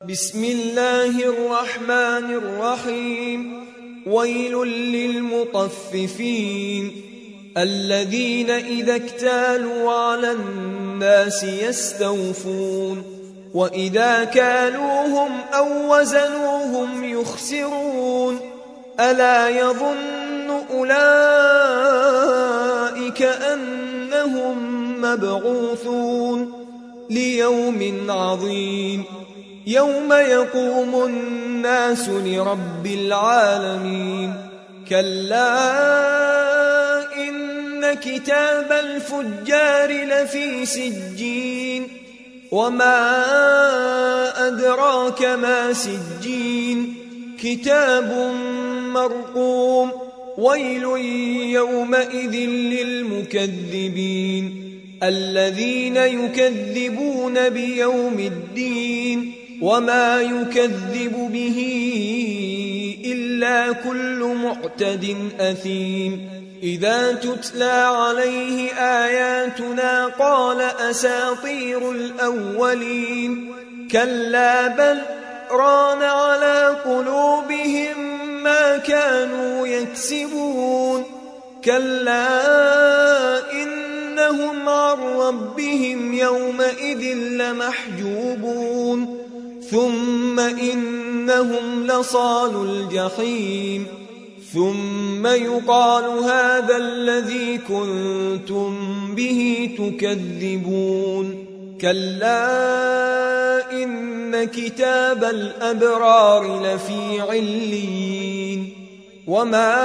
بسم الله الرحمن الرحيم. ويل للمطففين الذين إذا اكتالوا على الناس يستوفون وإذا كالوهم أو وزنوهم يخسرون ألا يظن أولئك أنهم مبعوثون ليوم عظيم يوم يقوم الناس لرب العالمين. كلا إن كتاب الفجار لفي سجين وما أدراك ما سجين كتاب مرقوم. ويل يومئذ للمكذبين الذين يكذبون بيوم الدين وما يكذب به إلا كل معتد أثيم. إذا تتلى عليه آياتنا قال أساطير الأولين كلا بل ران على قلوبهم ما كانوا يكسبون. كلا إنهم عن ربهم يومئذ لمحجوبون ثم إنهم لصالوا الجحيم ثم يقال هذا الذي كنتم به تكذبون. كلا إن كتاب الأبرار لفي عليين وما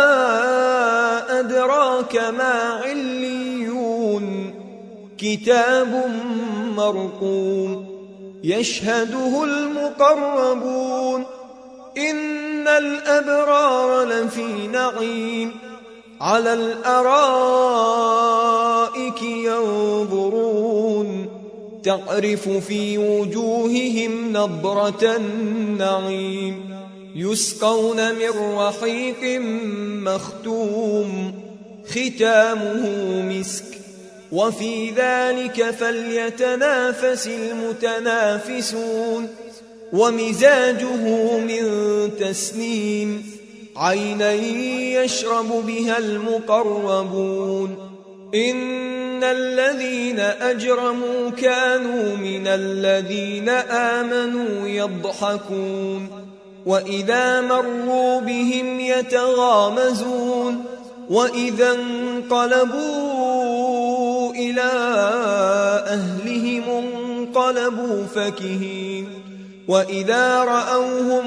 أدراك ما عليون كتاب مرقوم يشهده المقربون. إن الأبرار لفي نعيم على الأرائك ينظرون تعرف في وجوههم نضرة النعيم يسقون من رحيق مختوم ختامه مسك وفي ذلك فليتنافس المتنافسون. ومزاجه من تسنيم عينا يشرب بها المقربون. إن الذين أجرموا كانوا من الذين آمنوا يضحكون وإذا مروا بهم يتغامزون وإذا انقلبوا إلى أهلهم انقلبوا فكهين وإذا رأوهم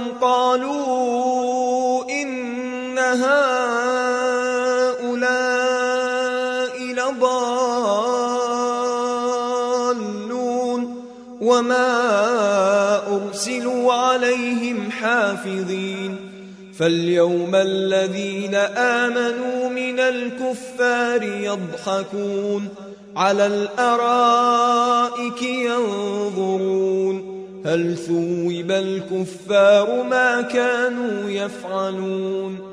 قالوا إن هؤلاء لضالون وما أرسلوا عليهم حافظين. فاليوم الذين آمنوا من الكفار يضحكون على الأرائك ينظرون هل ثوب الكفار ما كانوا يفعلون.